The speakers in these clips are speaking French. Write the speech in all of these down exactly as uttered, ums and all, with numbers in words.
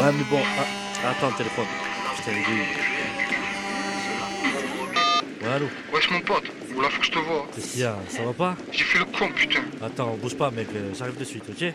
Ah mais bon, ah, attends le téléphone. Putain les gars. Ouais allô. Wesh mon pote, oula faut que je te vois. Qu'est-ce qu'il y a? Ça va pas? J'ai fait le con putain. Attends, bouge pas mec, j'arrive de suite, ok?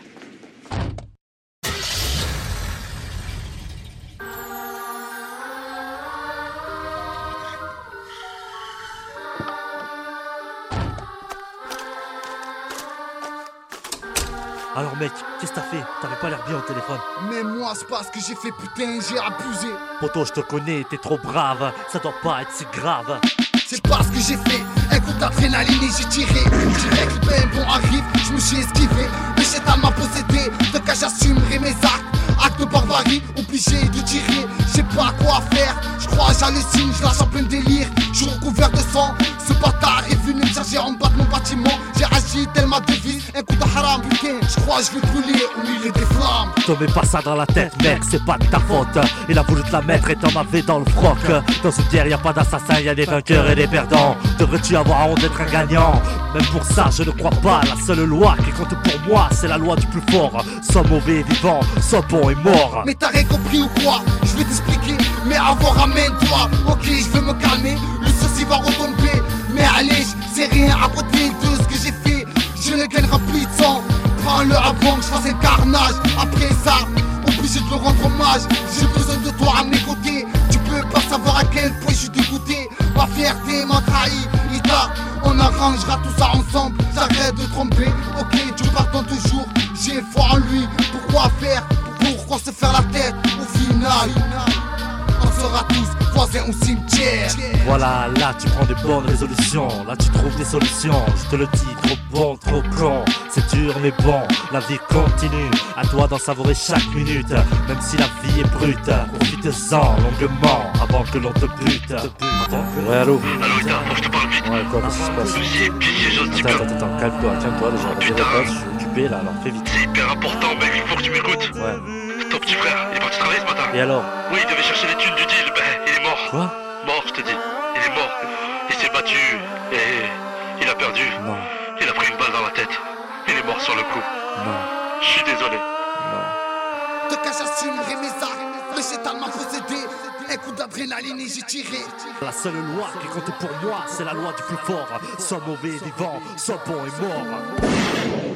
Alors mec, qu'est-ce que t'as fait? T'avais pas l'air bien au téléphone. Mais moi c'est pas ce que j'ai fait putain, j'ai abusé. Poto, je te connais, t'es trop brave. Ça doit pas être si grave. C'est pas ce que j'ai fait, un coup d'adrénaline et j'ai tiré. Direct le pain bon arrive, je me suis esquivé. Le chétan m'a possédé, de cas j'assumerai mes actes. Acte de barbarie, obligé de tirer. J'ai pas quoi faire, je crois j'hallucine, je lâche en plein délire. Je suis recouvert de sang, ce bâtard est venu me charger en bas de mon bâtiment. J'ai agi tel ma devise, un coup de haram putain. Je crois je vais brûler au milieu des flammes. Te mets pas ça dans la tête mec, c'est pas de ta faute. Il a voulu te la mettre et t'en m'avais dans le froc. Dans une guerre y'a pas d'assassins, y'a des vainqueurs et des perdants. Devrais-tu avoir honte d'être un gagnant? Même pour ça je ne crois pas. La seule loi qui compte pour moi c'est la loi du plus fort. Sois mauvais et vivant, sois bon et mort. Mais t'as rien compris ou quoi? Je vais t'expliquer, mais avant ramène-toi. Ok je veux me calmer, le souci va retomber. Mais allez, c'est rien à côté de ce que j'ai fait. Je ne gagnerai plus de sang. Prends-le avant que je fasse un carnage. Après ça, obligé de me rendre hommage. J'ai besoin de toi à mes côtés. Tu peux pas savoir à quel point je suis dégoûté. Ma fierté m'a trahi, Ita. On arrangera tout ça ensemble. J'arrête de tromper, ok tu pardonnes toujours. J'ai foi en lui, pourquoi faire? Pourquoi se faire la tête? Au final, on sera tous voisins au cimetière. Voilà, là tu prends des bonnes résolutions. Là tu trouves des solutions. Je te le dis, trop bon, trop con. C'est dur mais bon, la vie continue. À toi d'en savourer chaque minute. Même si la vie est brute, profite-en longuement avant que l'on te bute. Ouais allô. Allo Ita, faut que je te parle vite. Ouais quoi, qu'est-ce qui se passe? J'ai piqué, j'ose dire. Attends, attends, attends, calme-toi, calme-toi déjà. Vas-y Putain. répète, je suis occupé là, alors fais vite. C'est hyper important mec, il faut que tu m'écoutes. Ouais. Ton petit frère, il est parti travailler ce matin. Et alors? Oui, il devait chercher les thunes du deal, ben il est mort. Quoi? Mort, je te dis. Il est mort. Il s'est battu et il a perdu. Non, Il a pris une balle dans la tête. Il est mort sur le coup. non, Je suis désolé. non. De cas j'assumerai mes actes. Le chétan m'a possédé. Un coup d'adrénaline et j'ai tiré. La seule loi qui compte pour moi, c'est la loi du plus fort. Sois mauvais et vivant, sois bon et mort.